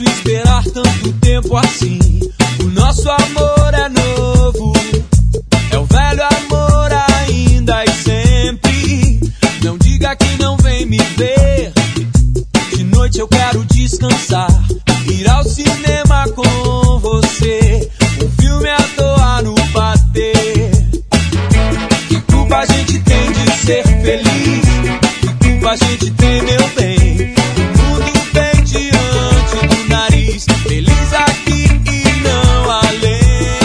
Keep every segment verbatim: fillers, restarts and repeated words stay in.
esperar tanto tempo assim. O nosso amor é novo, é o velho amor ainda e sempre. Não diga que não vem me ver. De noite eu quero descansar, ir ao cinema com você, um filme à toa no bater. Que culpa a gente tem de ser feliz? Que culpa a gente tem, meu bem? O mundo vem diante do nariz, feliz aqui e não além.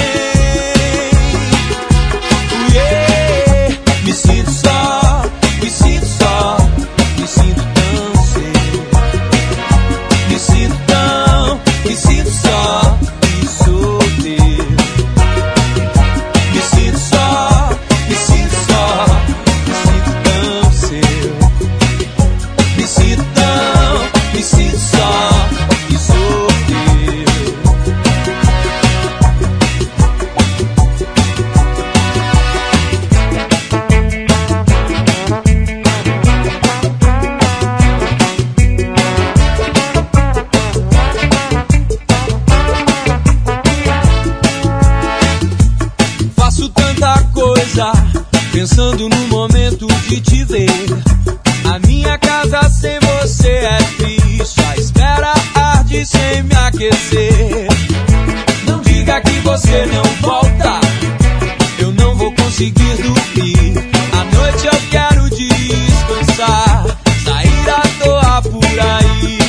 Yeah. Me sinto só, me sinto só, me sinto tão cedo. Me sinto tão, me sinto só e solteiro. Me sinto só, me sinto só, me sinto tão cedo. Me sinto tão, me sinto só e solteiro. Faço tanta coisa, pensando no momento de te ver. A minha casa sem você é triste, a espera arde sem me aquecer. Não diga que você não volta, eu não vou conseguir dormir. À noite eu quero descansar, sair à toa por aí.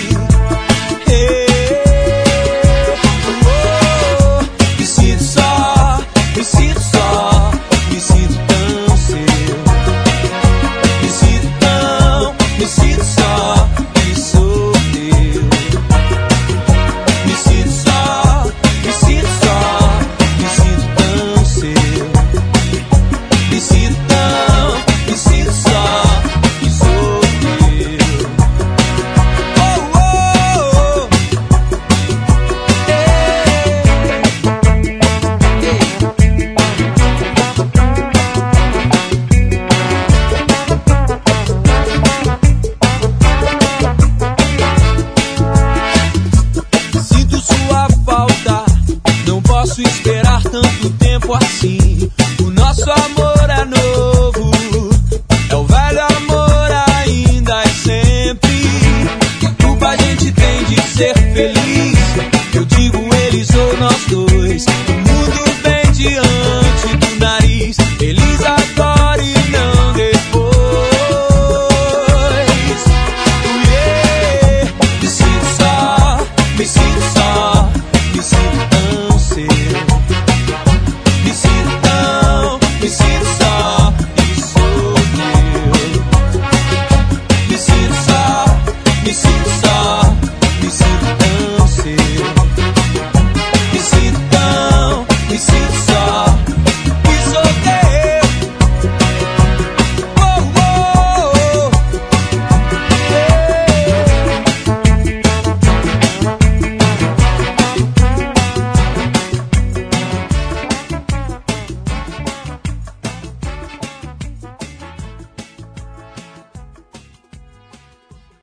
Hey, oh, me sinto só, me sinto só, me sinto tão cedo. Me sinto tão, me sinto só e solteiro. Me sinto só, me sinto só, me sinto tão cedo. Me sinto tão, me sinto só e solteiro. Oh, oh, oh. Sinto sua falta, não posso esperar tanto tempo assim. O nosso amor é novo, é o velho amor ainda e sempre. Que culpa a gente tem de ser feliz?